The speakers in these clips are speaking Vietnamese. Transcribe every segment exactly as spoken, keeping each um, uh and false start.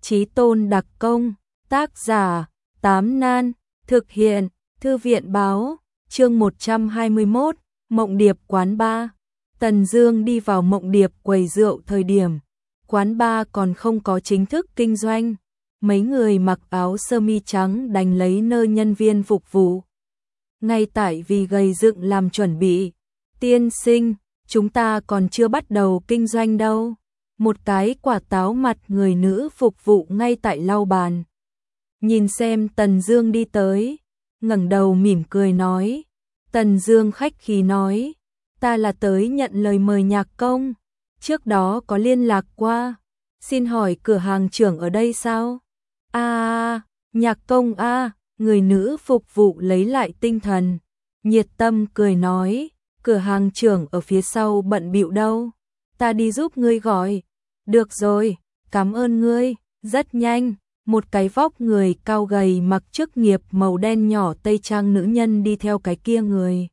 Chí Tôn đặc công, tác giả, Tám Nan, thực hiện, Thư viện báo, chương một trăm hai mươi mốt, Mộng Điệp quán bar. Tần Dương đi vào Mộng Điệp quầy rượu thời điểm quán bar còn không có chính thức kinh doanh, mấy người mặc áo sơ mi trắng đành lấy nơi nhân viên phục vụ. Ngay tại vì gầy dựng làm chuẩn bị, tiên sinh, chúng ta còn chưa bắt đầu kinh doanh đâu. Một cái quả táo mặt người nữ phục vụ ngay tại lau bàn. Nhìn xem Tần Dương đi tới, ngẩng đầu mỉm cười nói. Tần Dương khách khí nói, ta là tới nhận lời mời nhạc công, trước đó có liên lạc qua, xin hỏi cửa hàng trưởng ở đây sao? A, à, nhạc công a, à, người nữ phục vụ lấy lại tinh thần, nhiệt tâm cười nói, cửa hàng trưởng ở phía sau bận bịu đâu, ta đi giúp ngươi gọi. Được rồi, cảm ơn ngươi. Rất nhanh, một cái vóc người cao gầy mặc chức nghiệp màu đen nhỏ tây trang nữ nhân đi theo cái kia người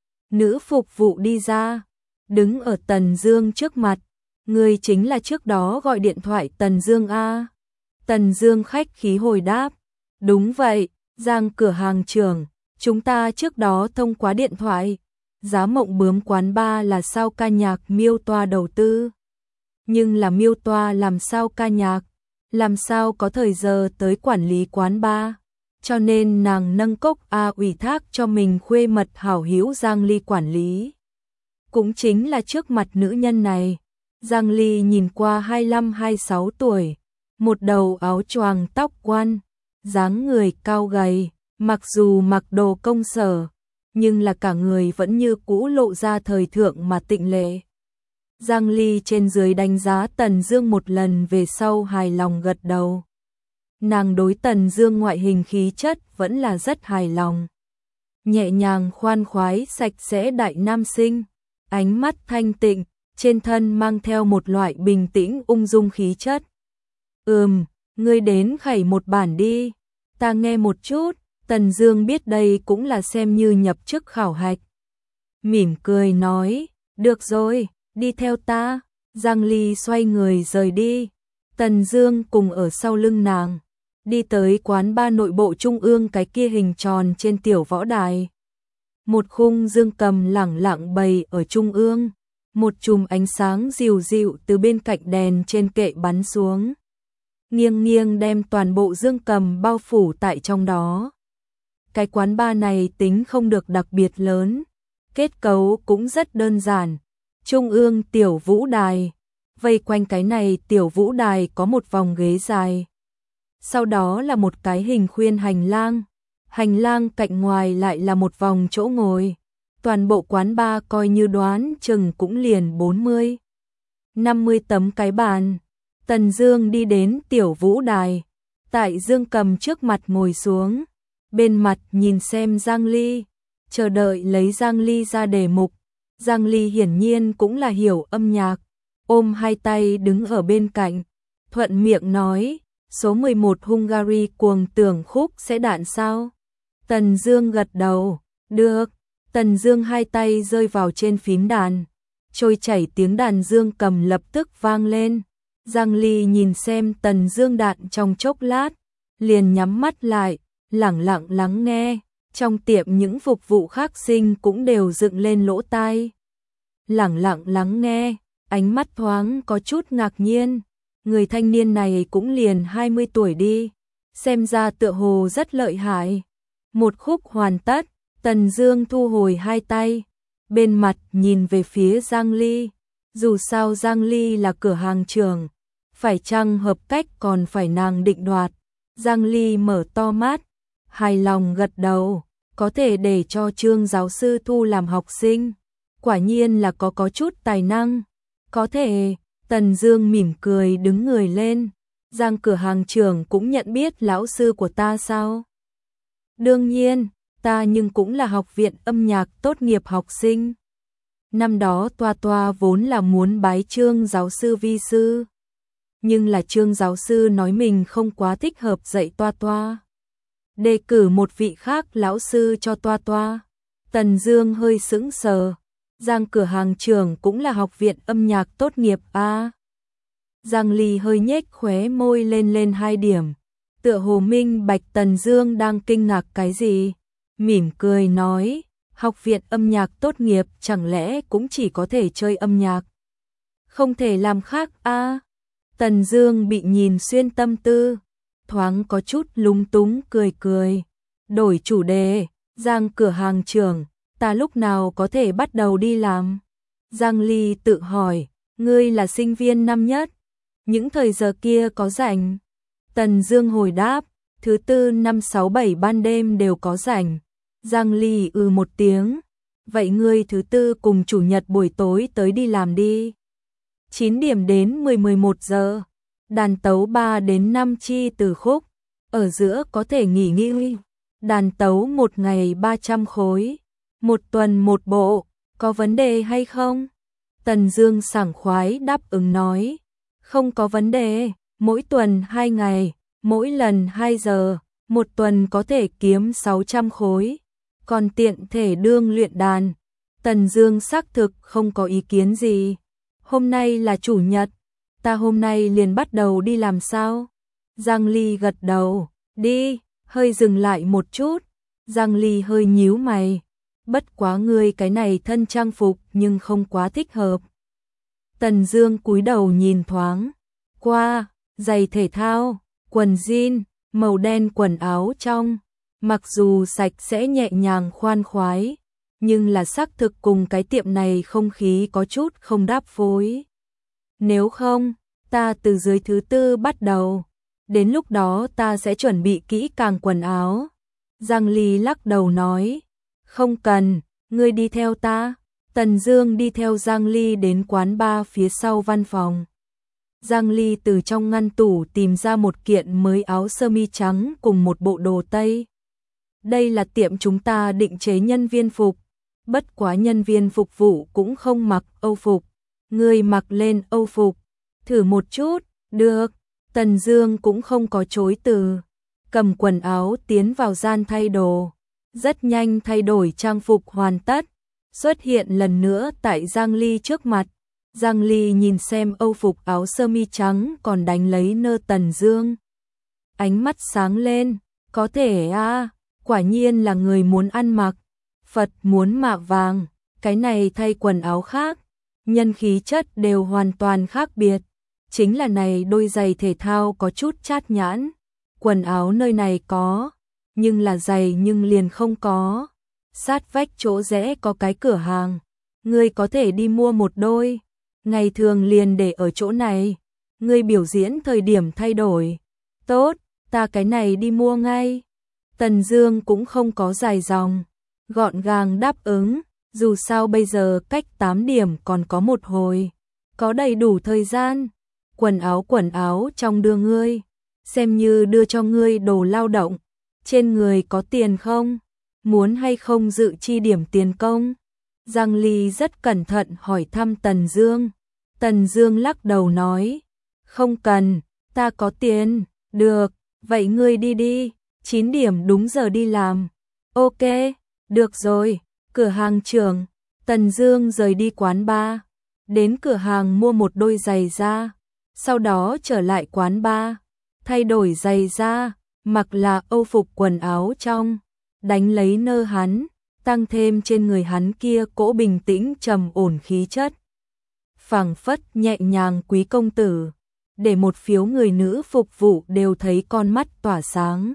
nữ phục vụ đi ra, đứng ở Tần Dương trước mặt. Người chính là trước đó gọi điện thoại Tần Dương a? Tần Dương khách khí hồi đáp, đúng vậy, Giang cửa hàng trưởng, chúng ta trước đó thông qua điện thoại. Giá Mộng Bướm quán bar là sao ca nhạc Miêu Toa đầu tư. Nhưng là Miêu Toa làm sao ca nhạc, làm sao có thời giờ tới quản lý quán bar, cho nên nàng nâng cốc A ủy thác cho mình khuê mật hảo hữu Giang Ly quản lý. Cũng chính là trước mặt nữ nhân này, Giang Ly nhìn qua hai mươi lăm hai mươi sáu tuổi, một đầu áo choàng tóc quan, dáng người cao gầy, mặc dù mặc đồ công sở, nhưng là cả người vẫn như cũ lộ ra thời thượng mà tịnh lệ. Giang Ly trên dưới đánh giá Tần Dương một lần về sau hài lòng gật đầu. Nàng đối Tần Dương ngoại hình khí chất vẫn là rất hài lòng. Nhẹ nhàng khoan khoái sạch sẽ đại nam sinh, ánh mắt thanh tịnh, trên thân mang theo một loại bình tĩnh ung dung khí chất. Ừm, ngươi đến khẩy một bản đi, ta nghe một chút. Tần Dương biết đây cũng là xem như nhập chức khảo hạch. Mỉm cười nói, được rồi. Đi theo ta. Giang Ly xoay người rời đi. Tần Dương cùng ở sau lưng nàng, đi tới quán bar nội bộ trung ương cái kia hình tròn trên tiểu võ đài. Một khung dương cầm lẳng lặng bày ở trung ương, một chùm ánh sáng dịu dịu từ bên cạnh đèn trên kệ bắn xuống, nghiêng nghiêng đem toàn bộ dương cầm bao phủ tại trong đó. Cái quán bar này tính không được đặc biệt lớn, kết cấu cũng rất đơn giản. Trung ương tiểu vũ đài, vây quanh cái này tiểu vũ đài có một vòng ghế dài. Sau đó là một cái hình khuyên hành lang, hành lang cạnh ngoài lại là một vòng chỗ ngồi. Toàn bộ quán bar coi như đoán chừng cũng liền bốn mươi, năm mươi tấm cái bàn. Tần Dương đi đến tiểu vũ đài, tại dương cầm trước mặt ngồi xuống, bên mặt nhìn xem Giang Ly, chờ đợi lấy Giang Ly ra đề mục. Giang Ly hiển nhiên cũng là hiểu âm nhạc, ôm hai tay đứng ở bên cạnh, thuận miệng nói, số mười một Hungary cuồng tưởng khúc sẽ đạn sao? Tần Dương gật đầu, được. Tần Dương hai tay rơi vào trên phím đàn, trôi chảy tiếng đàn dương cầm lập tức vang lên. Giang Ly nhìn xem Tần Dương đạn trong chốc lát, liền nhắm mắt lại, lẳng lặng lắng nghe. Trong tiệm những phục vụ khác sinh cũng đều dựng lên lỗ tai, lẳng lặng lắng nghe, ánh mắt thoáng có chút ngạc nhiên. Người thanh niên này cũng liền hai mươi tuổi đi, xem ra tựa hồ rất lợi hại. Một khúc hoàn tất, Tần Dương thu hồi hai tay, bên mặt nhìn về phía Giang Ly. Dù sao Giang Ly là cửa hàng trưởng, phải chăng hợp cách còn phải nàng định đoạt. Giang Ly mở to mắt, hài lòng gật đầu, có thể để cho Trương giáo sư thu làm học sinh, quả nhiên là có có chút tài năng. Có thể. Tần Dương mỉm cười đứng người lên, Giang cửa hàng trưởng cũng nhận biết lão sư của ta sao? Đương nhiên, ta nhưng cũng là học viện âm nhạc tốt nghiệp học sinh. Năm đó Toa Toa vốn là muốn bái Trương giáo sư vi sư, nhưng là Trương giáo sư nói mình không quá thích hợp dạy Toa Toa, đề cử một vị khác lão sư cho Toa Toa. Tần Dương hơi sững sờ, Giang cửa hàng trưởng cũng là học viện âm nhạc tốt nghiệp a? Giang Ly hơi nhếch khóe môi lên lên hai điểm. Tựa hồ minh bạch Tần Dương đang kinh ngạc cái gì. Mỉm cười nói, học viện âm nhạc tốt nghiệp chẳng lẽ cũng chỉ có thể chơi âm nhạc. Không thể làm khác a à? Tần Dương bị nhìn xuyên tâm tư, thoáng có chút lúng túng cười cười. Đổi chủ đề, Giang cửa hàng trưởng, ta lúc nào có thể bắt đầu đi làm? Giang Ly tự hỏi, ngươi là sinh viên năm nhất, những thời giờ kia có rảnh? Tần Dương hồi đáp, thứ tư năm sáu bảy ban đêm đều có rảnh. Giang Ly ừ một tiếng, vậy ngươi thứ tư cùng chủ nhật buổi tối tới đi làm đi. chín điểm đến mười mười một giờ, đàn tấu ba đến năm chi từ khúc, ở giữa có thể nghỉ ngơi. Đàn tấu một ngày ba trăm khối, một tuần một bộ, có vấn đề hay không? Tần Dương sảng khoái đáp ứng nói, không có vấn đề, mỗi tuần hai ngày, mỗi lần hai giờ, một tuần có thể kiếm sáu trăm khối, còn tiện thể đương luyện đàn. Tần Dương xác thực không có ý kiến gì. Hôm nay là chủ nhật, ta hôm nay liền bắt đầu đi làm sao? Giang Ly gật đầu, đi. Hơi dừng lại một chút, Giang Ly hơi nhíu mày, bất quá ngươi cái này thân trang phục nhưng không quá thích hợp. Tần Dương cúi đầu nhìn thoáng qua, giày thể thao, quần jean, màu đen quần áo trong, mặc dù sạch sẽ nhẹ nhàng khoan khoái, nhưng là xác thực cùng cái tiệm này không khí có chút không đáp phối. Nếu không, ta từ dưới thứ tư bắt đầu. Đến lúc đó ta sẽ chuẩn bị kỹ càng quần áo. Giang Ly lắc đầu nói, không cần, ngươi đi theo ta. Tần Dương đi theo Giang Ly đến quán bar phía sau văn phòng. Giang Ly từ trong ngăn tủ tìm ra một kiện mới áo sơ mi trắng cùng một bộ đồ tây. Đây là tiệm chúng ta định chế nhân viên phục, bất quá nhân viên phục vụ cũng không mặc Âu phục. Ngươi mặc lên Âu phục, thử một chút, được. Tần Dương cũng không có chối từ, cầm quần áo tiến vào gian thay đồ, rất nhanh thay đổi trang phục hoàn tất, xuất hiện lần nữa tại Giang Ly trước mặt. Giang Ly nhìn xem Âu phục áo sơ mi trắng còn đánh lấy nơ Tần Dương. Ánh mắt sáng lên, có thể a, à, quả nhiên là người muốn ăn mặc, Phật muốn mạ vàng, cái này thay quần áo khác, nhân khí chất đều hoàn toàn khác biệt. Chính là này đôi giày thể thao có chút chát nhãn, quần áo nơi này có, nhưng là giày nhưng liền không có. Sát vách chỗ rẽ có cái cửa hàng, ngươi có thể đi mua một đôi, ngày thường liền để ở chỗ này, ngươi biểu diễn thời điểm thay đổi. Tốt, ta cái này đi mua ngay. Tần Dương cũng không có dài dòng, gọn gàng đáp ứng, dù sao bây giờ cách tám điểm còn có một hồi, có đầy đủ thời gian. Quần áo quần áo trong đưa ngươi, xem như đưa cho ngươi đồ lao động, trên người có tiền không? Muốn hay không dự chi điểm tiền công? Giang Ly rất cẩn thận hỏi thăm Tần Dương. Tần Dương lắc đầu nói, không cần, ta có tiền. Được, vậy ngươi đi đi, chín điểm đúng giờ đi làm. Ok, được rồi. Cửa hàng trưởng. Tần Dương rời đi quán bar, đến cửa hàng mua một đôi giày da, sau đó trở lại quán bar, thay đổi giày da, mặc là Âu phục quần áo trong, đánh lấy nơ hắn, tăng thêm trên người hắn kia cỗ bình tĩnh trầm ổn khí chất. Phảng phất nhẹ nhàng quý công tử, để một phiếu người nữ phục vụ đều thấy con mắt tỏa sáng.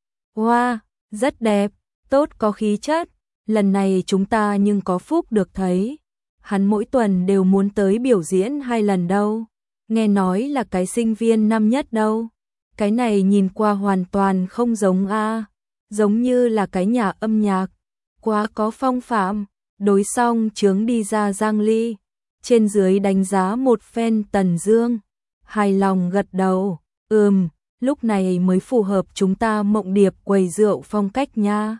Wow, rất đẹp, tốt có khí chất, lần này chúng ta nhưng có phúc được thấy. Hắn mỗi tuần đều muốn tới biểu diễn hai lần đâu, nghe nói là cái sinh viên năm nhất đâu. Cái này nhìn qua hoàn toàn không giống a, giống như là cái nhà âm nhạc, quá có phong phạm. Đối xong chướng đi ra Giang Ly, trên dưới đánh giá một phen Tần Dương, hài lòng gật đầu, ừm, lúc này mới phù hợp chúng ta Mộng Điệp quầy rượu phong cách nha.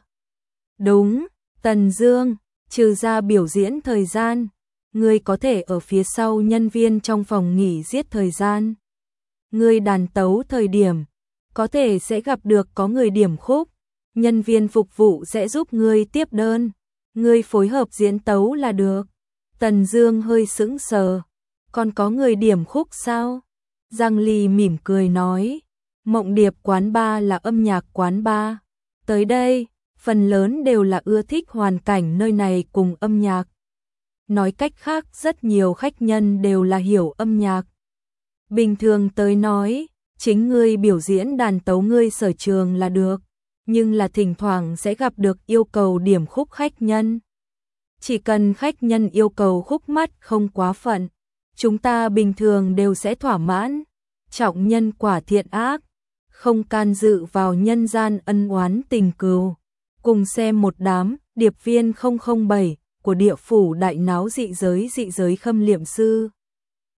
Đúng, Tần Dương, trừ ra biểu diễn thời gian, ngươi có thể ở phía sau nhân viên trong phòng nghỉ giết thời gian. Ngươi đàn tấu thời điểm, có thể sẽ gặp được có người điểm khúc, nhân viên phục vụ sẽ giúp ngươi tiếp đơn, ngươi phối hợp diễn tấu là được. Tần Dương hơi sững sờ, còn có người điểm khúc sao? Giang Ly mỉm cười nói, Mộng Điệp quán ba là âm nhạc quán ba. Tới đây, phần lớn đều là ưa thích hoàn cảnh nơi này cùng âm nhạc. Nói cách khác, rất nhiều khách nhân đều là hiểu âm nhạc. Bình thường tới nói, chính ngươi biểu diễn đàn tấu ngươi sở trường là được, nhưng là thỉnh thoảng sẽ gặp được yêu cầu điểm khúc khách nhân. Chỉ cần khách nhân yêu cầu khúc mắt không quá phận, chúng ta bình thường đều sẽ thỏa mãn. Trọng nhân quả thiện ác, không can dự vào nhân gian ân oán tình cừu. Cùng xem một đám điệp viên không không bảy của địa phủ đại náo dị giới dị giới khâm liệm sư.